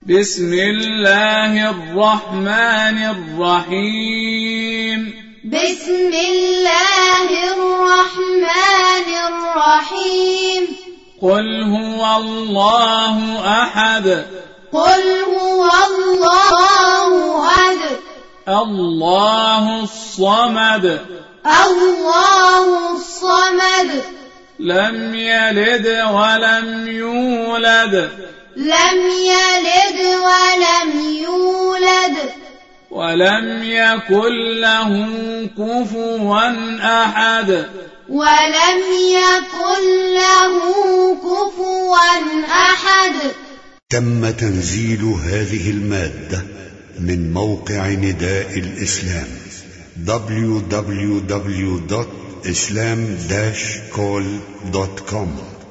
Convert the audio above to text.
بسم الله الرحمن الرحيم. بسم الله الرحمن الرحيم. قل هو الله أحد. قل هو الله أحد. الله الصمد. الله الصمد. لم يلد ولم يولد. لم يلد ولم يولد. ولم يكن له كفوا أحد. ولم يكن له كفوا أحد. تم تنزيل هذه المادة من موقع نداء الإسلام www.islam-call.com